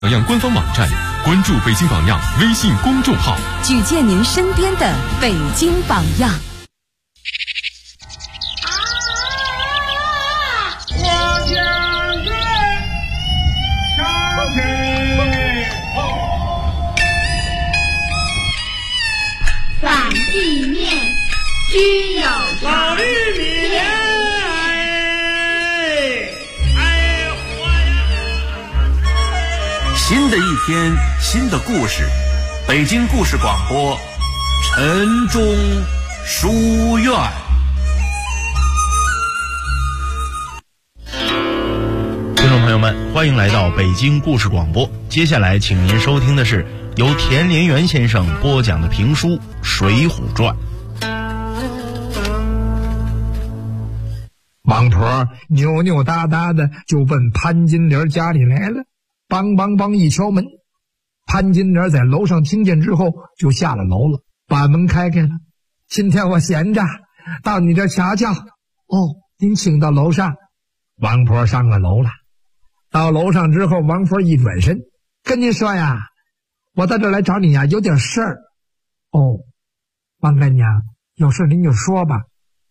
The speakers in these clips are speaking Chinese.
榜样官方网站，关注北京榜样微信公众号， 举荐您身边的北京榜样。 反地面居有老玉米， 新的一天，新的故事，北京故事广播，晨钟书院。 听众朋友们，欢迎来到北京故事广播。接下来，请您收听的是由田连元先生播讲的评书《水浒传》。 王婆扭扭哒哒的就奔潘金莲家里来了，梆梆梆一敲门，潘金莲在楼上听见之后就下了楼了，把门开开了。今天我闲着，到你这瞧瞧。哦，您请到楼上。王婆上了楼了。到楼上之后，王婆一转身，跟您说呀，我到这儿来找你呀，有点事儿。哦，王干娘，有事您就说吧。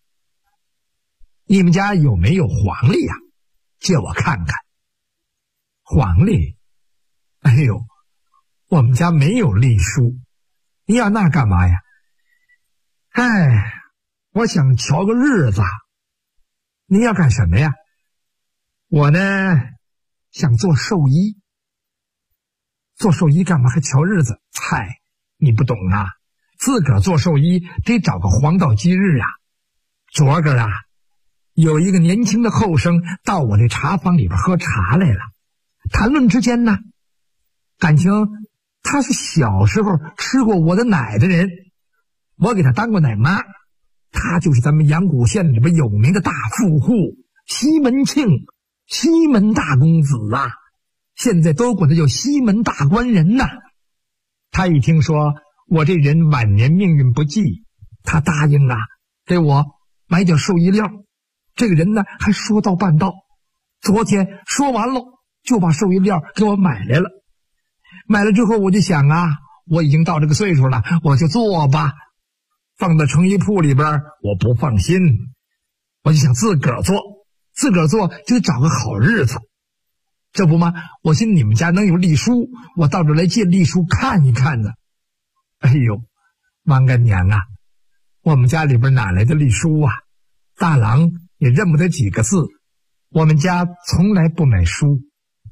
你们家有没有黄历呀？借我看看。黄历？哎呦，我们家没有历书，你要那干嘛呀？哎，我想瞧个日子。你要干什么呀？我呢，想做寿衣。做寿衣干嘛还瞧日子？嗨，你不懂啊，自个儿做寿衣得找个黄道吉日啊。昨个啊，有一个年轻的后生到我这茶坊里边喝茶来了，谈论之间呢，感情他是小时候吃过我的奶的人，我给他当过奶妈。他就是咱们阳谷县里边有名的大富户西门庆，西门大公子啊，现在都管他叫西门大官人呐。他一听说我这人晚年命运不济，他答应啊，给我买点寿衣料。这个人呢还说到办到，昨天说完了就把寿衣料给我买来了。买了之后我就想啊，我已经到这个岁数了，我就做吧。放到成衣铺里边我不放心，我就想自个儿做，自个儿做就得找个好日子。这不吗？我寻你们家能有历书，我到这来借历书看一看呢。哎呦，王干娘啊，我们家里边哪来的历书啊？大郎也认不得几个字，我们家从来不买书。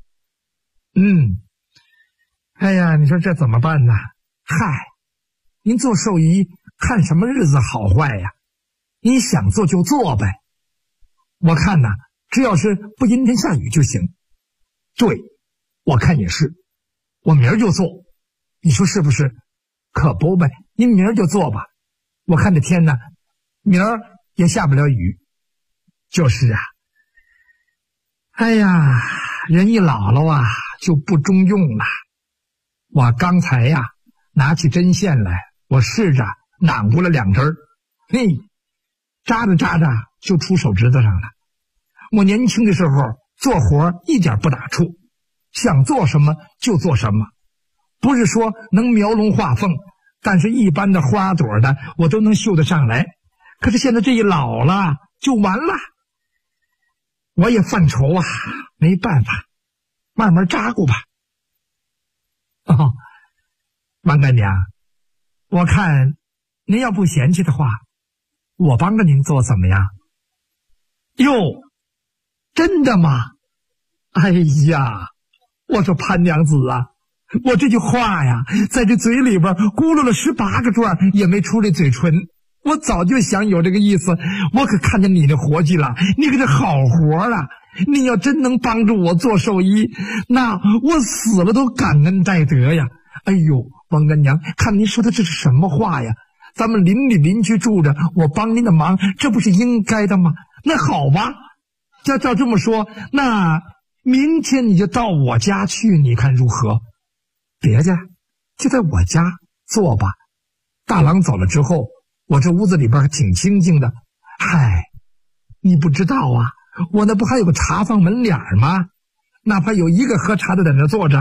哎呀，你说这怎么办呢？嗨，您做寿衣看什么日子好坏呀？你想做就做呗。我看呐，只要是不阴天下雨就行。对，我看也是，我明儿就做，你说是不是？可不呗，您明儿就做吧。我看这天呢，明儿也下不了雨。就是啊，哎呀，人一老了啊，就不中用了。我刚才呀，拿起针线来，我试着囊过了2针，嘿，扎着扎着就出手指头上了。我年轻的时候做活一点不打怵，想做什么就做什么，不是说能描龙画凤，但是一般的花朵的我都能绣得上来。可是现在这一老了就完了，我也犯愁啊，没办法，慢慢扎过吧。哦，王干娘，我看您要不嫌弃的话，我帮着您做怎么样？哟，真的吗？哎呀，我说潘娘子啊，我这句话呀，在这嘴里边咕噜了18个转也没出这嘴唇。我早就想有这个意思，我可看见你的活计了，你可是好活啊！你要真能帮助我做寿衣，那我死了都感恩戴德呀！哎呦，王干娘，看您说的这是什么话呀？咱们邻里邻居住着，我帮您的忙，这不是应该的吗？那好吧，照这么说，那明天你就到我家去，你看如何？别介，就在我家做吧。大郎走了之后，我这屋子里边还挺清静的。嗨，你不知道啊，我那不还有个茶坊门脸吗？哪怕有一个喝茶的在那坐着，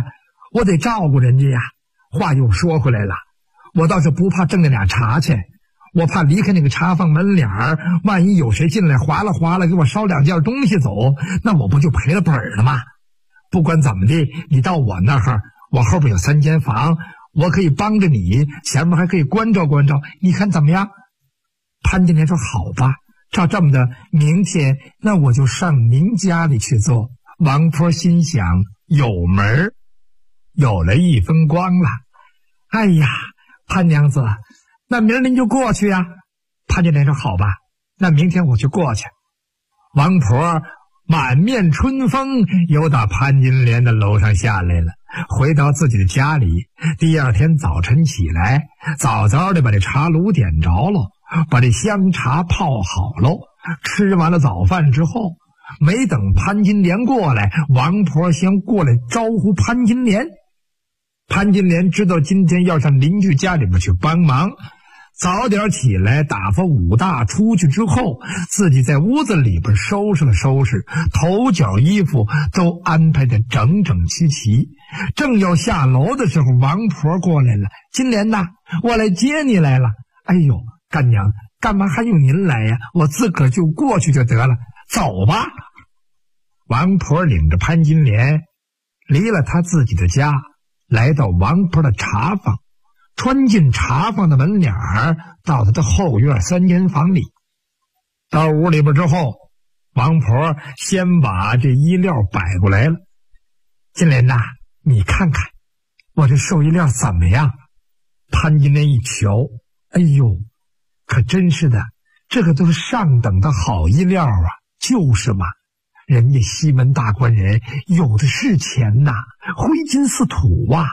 我得照顾人家呀。话又说回来了，我倒是不怕挣那俩茶钱，我怕离开那个茶坊门脸儿，万一有谁进来哗啦哗啦给我烧两件东西走，那我不就赔了本了吗？不管怎么的，你到我那儿，我后边有3间房，我可以帮着你，前面还可以关照关照，你看怎么样？潘金莲说好吧，照这么的，明天那我就上您家里去做。王婆心想，有门儿，有了一分光了。哎呀，潘娘子，那明儿您就过去呀。潘金莲说好吧，那明天我就过去。王婆满面春风，又到潘金莲的楼上下来了，回到自己的家里。第二天早晨起来，早早的把这茶炉点着了，把这香茶泡好喽。吃完了早饭之后，没等潘金莲过来，王婆先过来招呼潘金莲。潘金莲知道今天要上邻居家里边去帮忙，早点起来打发武大出去之后，自己在屋子里边收拾了收拾，头脚衣服都安排得整整齐齐。正要下楼的时候，王婆过来了：“金莲呐，我来接你来了。”“哎呦，干娘，干嘛还用您来呀？我自个儿就过去就得了，走吧。”王婆领着潘金莲离了她自己的家，来到王婆的茶坊，穿进茶坊的门脸儿，到她的后院3间房里。到屋里边之后，王婆先把这衣料摆过来了。“金莲呐，你看看我这寿衣料怎么样？”潘金莲一瞧，哎呦，可真是的，这个都是上等的好衣料啊。就是嘛，人家西门大官人有的是钱呐，挥金似土啊。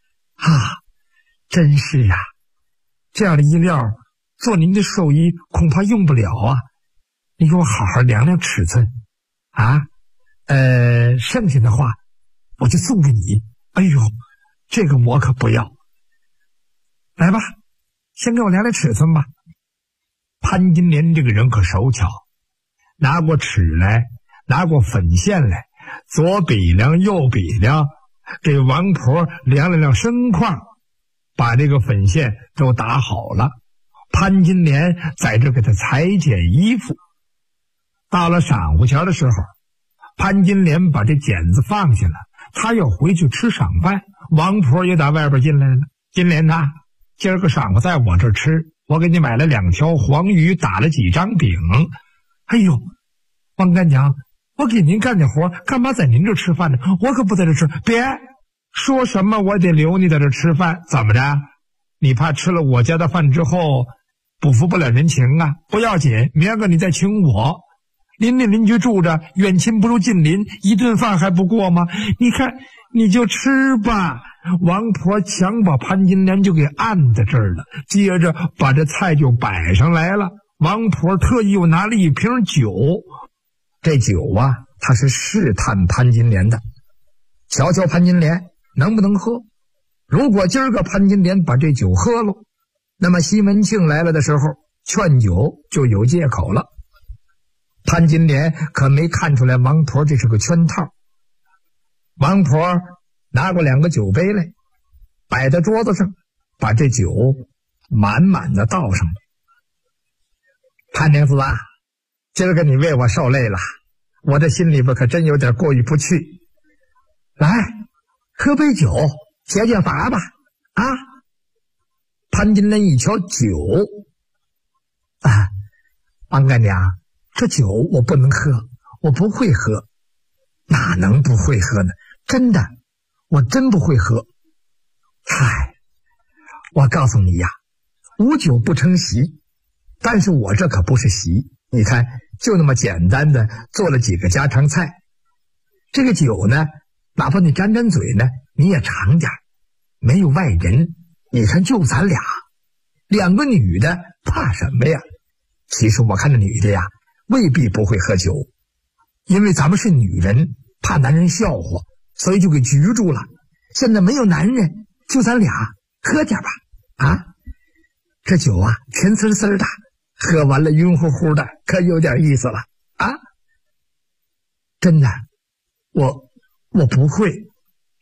真是啊，这样的衣料做您的寿衣恐怕用不了啊。你给我好好量量尺寸啊，剩下的话我就送给你。哎呦，这个我可不要。来吧，先给我量量尺寸吧。潘金莲这个人可手巧，拿过尺来，拿过粉线来，左比量右比量，给王婆量了量身况，把这个粉线都打好了。潘金莲在这给他裁剪衣服。到了晌午前的时候，潘金莲把这剪子放下了，他要回去吃晌饭。王婆也打外边进来了：“金莲呐，今儿个晌午在我这儿吃，我给你买了2条黄鱼，打了几张饼。”“哎呦，王干娘，我给您干点活，干嘛在您这吃饭呢？我可不在这吃。”“别说什么我得留你在这吃饭，怎么着？你怕吃了我家的饭之后不负不了人情啊？不要紧，明儿个你再请我。邻里邻居住着，远亲不如近邻，一顿饭还不过吗？你看，你就吃吧。”王婆强把潘金莲就给按在这儿了，接着把这菜就摆上来了。王婆特意又拿了一瓶酒，这酒啊，她是试探潘金莲的，瞧瞧潘金莲能不能喝。如果今儿个潘金莲把这酒喝了，那么西门庆来了的时候劝酒就有借口了。潘金莲可没看出来王婆这是个圈套。王婆拿过2个酒杯来，摆在桌子上，把这酒满满的倒上来。“潘娘子啊，今儿个你为我受累了，我这心里边可真有点过意不去。来，喝杯酒解解乏吧。”啊！潘金莲一瞧酒，王干娘，这酒我不能喝，我不会喝。“哪能不会喝呢？真的，我真不会喝。”“嗨，我告诉你呀，无酒不成席，但是我这可不是席。你看，就那么简单的做了几个家常菜。这个酒呢，哪怕你沾沾嘴呢，你也尝点，没有外人。你看，就咱俩2个女的，怕什么呀？其实我看这女的呀，未必不会喝酒，因为咱们是女人，怕男人笑话，所以就给局住了。现在没有男人，就咱俩喝点吧。啊，这酒啊，甜丝丝的，喝完了晕乎乎的，可有点意思了啊！真的，我不会。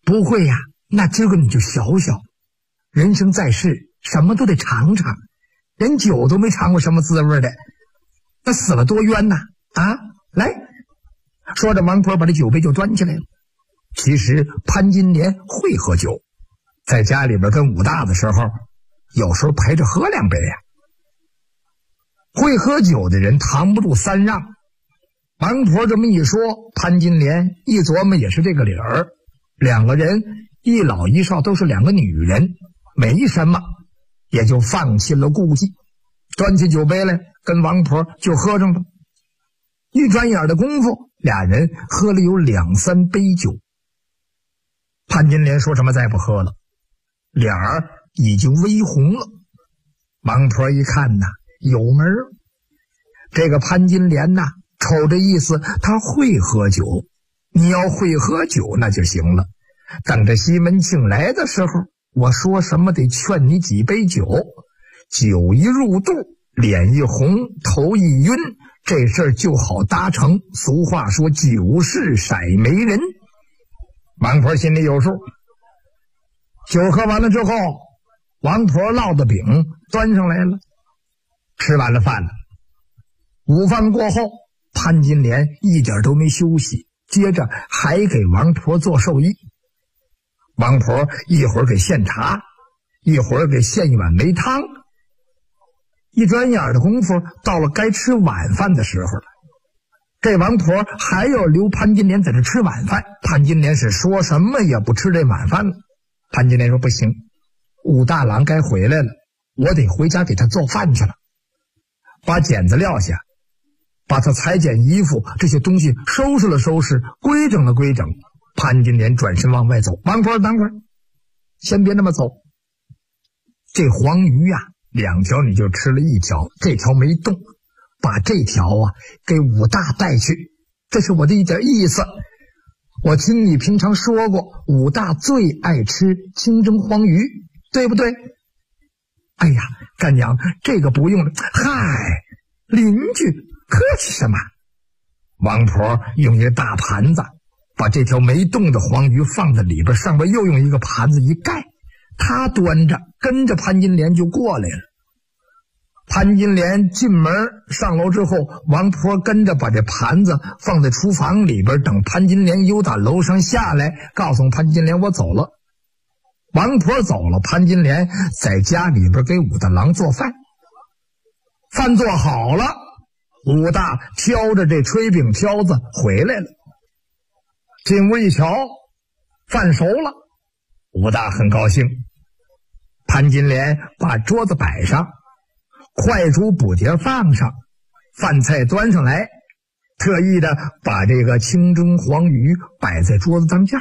不会呀，那今个你就小小。人生在世，什么都得尝尝，连酒都没尝过什么滋味的，那死了多冤呐！啊，来，说着，王婆把这酒杯就端起来了。其实潘金莲会喝酒，在家里边跟武大的时候，有时候陪着喝2杯呀。会喝酒的人扛不住3让。王婆这么一说，潘金莲一琢磨也是这个理儿。2个人一老一少，都是2个女人，没什么，也就放弃了顾忌，端起酒杯来跟王婆就喝上了。一转眼的功夫，2人喝了有2、3杯酒。潘金莲说什么再不喝了，脸儿已经微红了。王婆一看呐，有门儿，这个潘金莲呐，瞅这意思她会喝酒，你要会喝酒那就行了。等着西门庆来的时候，我说什么得劝你几杯酒，酒一入肚，脸一红，头一晕，这事儿就好达成。俗话说酒是色媒人。王婆心里有数。酒喝完了之后，王婆烙的饼端上来了，吃完了饭了。午饭过后，潘金莲一点都没休息，接着还给王婆做寿衣。王婆一会儿给献茶，一会儿给献一碗梅汤。一转眼的功夫，到了该吃晚饭的时候了。这王婆还要留潘金莲在这吃晚饭，潘金莲是说什么也不吃这晚饭了。潘金莲说不行，武大郎该回来了，我得回家给他做饭去了。把剪子撂下，把他裁剪衣服这些东西收拾了收拾，规整了规整。潘金莲转身往外走。王婆等会儿，先别那么走。这黄鱼呀，2条你就吃了1条，这条没动，把这条啊给武大带去，这是我的一点意思。我听你平常说过，武大最爱吃清蒸黄鱼，对不对？哎呀，干娘，这个不用了。嗨，邻居客气什么？王婆用一个大盘子把这条没动的黄鱼放在里边，上边又用一个盘子一盖，她端着跟着潘金莲就过来了。潘金莲进门上楼之后，王婆跟着把这盘子放在厨房里边，等潘金莲又打楼上下来，告诉潘金莲我走了。王婆走了，潘金莲在家里边给武大郎做饭。饭做好了，武大挑着这炊饼挑子回来了。进屋一瞧，饭熟了，武大很高兴。潘金莲把桌子摆上，快煮补碟放上，饭菜端上来，特意的把这个清蒸黄鱼摆在桌子当间。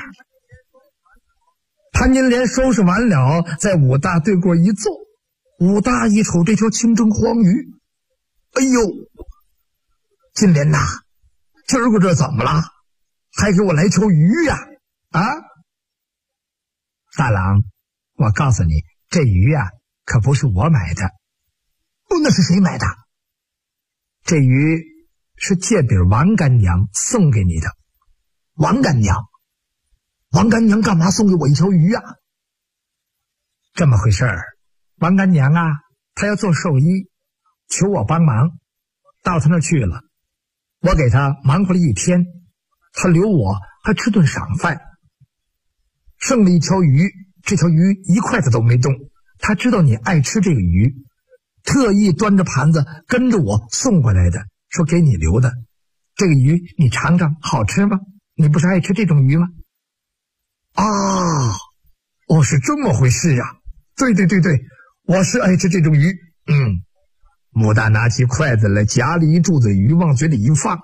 潘金莲收拾完了，在武大对过一坐。武大一瞅这条清蒸黄鱼，哎呦，金莲呐，今儿个这怎么了？还给我来条鱼呀！啊，大郎，我告诉你，这鱼呀可不是我买的。那是谁买的？这鱼是借饼王干娘送给你的。王干娘？王干娘干嘛送给我一条鱼啊？这么回事儿，王干娘啊，她要做寿衣，求我帮忙，到她那儿去了。我给她忙活了一天，她留我还吃顿晌饭。剩了一条鱼，这条鱼一筷子都没动。她知道你爱吃这个鱼，特意端着盘子跟着我送过来的，说给你留的。这个鱼你尝尝，好吃吗？你不是爱吃这种鱼吗？啊，哦，是这么回事啊！对对对对，我是爱吃这种鱼。武大拿起筷子来，夹了一柱子鱼往嘴里一放，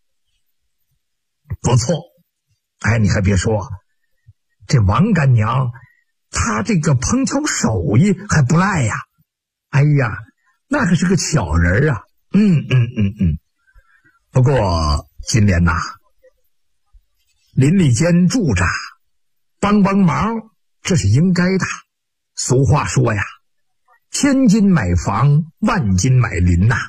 不错。哎，你还别说，这王干娘她这个烹调手艺还不赖呀。哎呀，那可是个巧人啊。不过金莲呐，邻里间住着，帮帮忙这是应该的。俗话说呀，千金买房，万金买邻呐。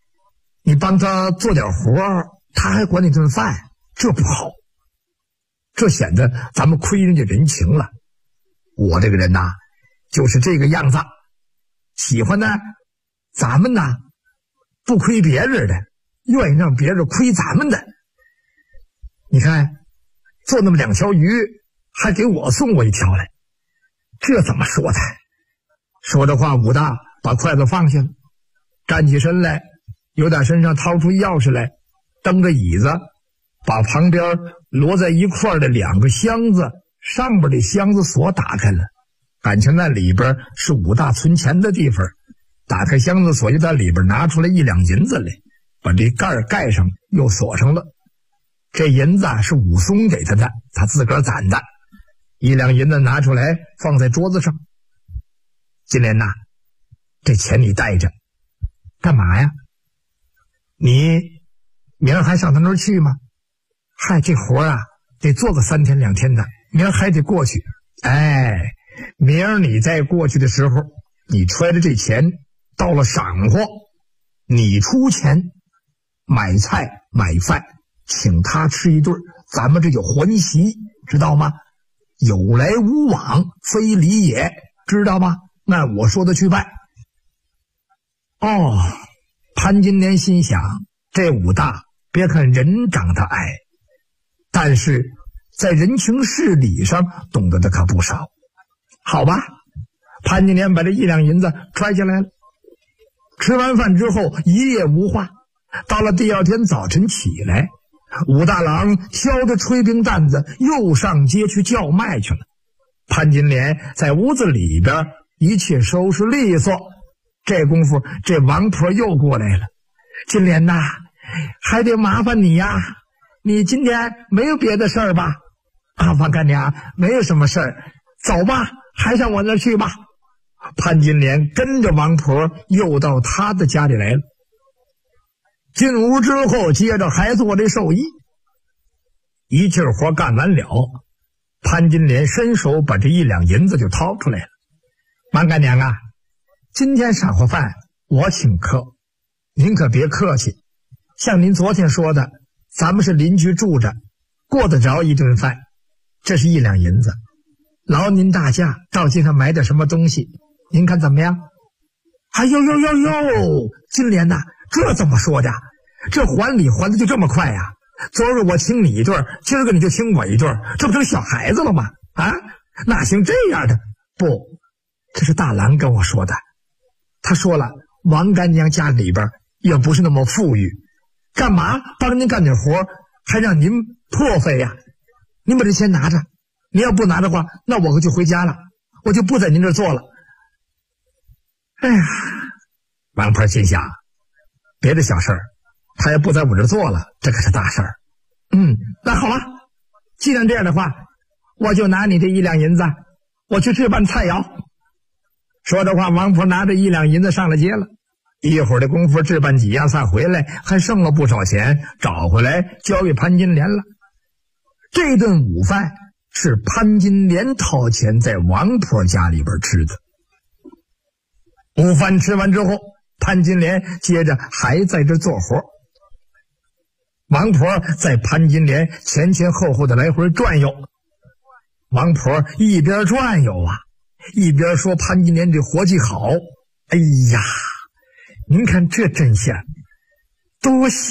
你帮他做点活，他还管你顿饭，这不好。 这显得咱们亏人家人情了。我这个人呐，就是这个样子，喜欢呢咱们呢不亏别人的，愿意让别人亏咱们的。你看做那么2条鱼，还给我送过1条来，这怎么说的？说着话，武大把筷子放下了，站起身来，由打身上掏出钥匙来，蹬着椅子，把旁边摞在一块的2个箱子上边的箱子锁打开了。感情那里边是武大存钱的地方，打开箱子锁，就在里边拿出来1两银子来，把这盖盖上又锁上了。这银子是武松给他的，他自个儿攒的。1两银子拿出来放在桌子上。金莲呐，这钱你带着干嘛呀？你明儿还上他那儿去吗？嗨，这活啊得做个3天2天的，明儿还得过去。哎，明儿你再过去的时候，你揣着这钱，到了晌午你出钱买菜买饭，请他吃一顿，咱们这就还席，知道吗？有来无往非礼也，知道吗？那我说的去办。哦，潘金莲心想，这武大别看人长得矮，但是在人情事理上懂得的可不少。好吧，潘金莲把这1两银子揣下来了。吃完饭之后一夜无话，到了第2天早晨起来，武大郎削着炊饼担子又上街去叫卖去了。潘金莲在屋子里边一切收拾利索，这功夫这王婆又过来了。金莲呐，还得麻烦你呀，你今天没有别的事儿吧？啊，王干娘没有什么事儿，走吧，还上我那儿去吧。潘金莲跟着王婆又到她的家里来了。进屋之后，接着还做这寿衣，一气活干完了，潘金莲伸手把这1两银子就掏出来了。王干娘啊，今天晌午饭我请客，您可别客气。像您昨天说的，咱们是邻居住着，过得着一顿饭，这是1两银子，劳您大驾到街上买点什么东西，您看怎么样？哎呦呦呦呦，金莲呐，这怎么说的？这还礼还的就这么快呀？昨日我请你一顿，今儿个你就请我一顿，这不成小孩子了吗？啊，哪行这样的？不，这是大郎跟我说的。他说了，王干娘家里边也不是那么富裕，干嘛帮您干点活还让您破费呀？您把这钱拿着，您要不拿的话，那我可就回家了，我就不在您这儿做了。哎呀，王婆心想，别的小事儿他也不在我这儿做了，这可是大事儿。那好了，既然这样的话，我就拿你这1两银子，我去置办菜肴。说着话，王婆拿着1两银子上了街了。一会儿的功夫置办几样菜回来，还剩了不少钱，找回来交给潘金莲了。这顿午饭是潘金莲掏钱在王婆家里边吃的。午饭吃完之后，潘金莲接着还在这做活。王婆在潘金莲前前后后的来回转悠。王婆一边转悠啊，一边说潘金莲这活计好。哎呀，您看这真相多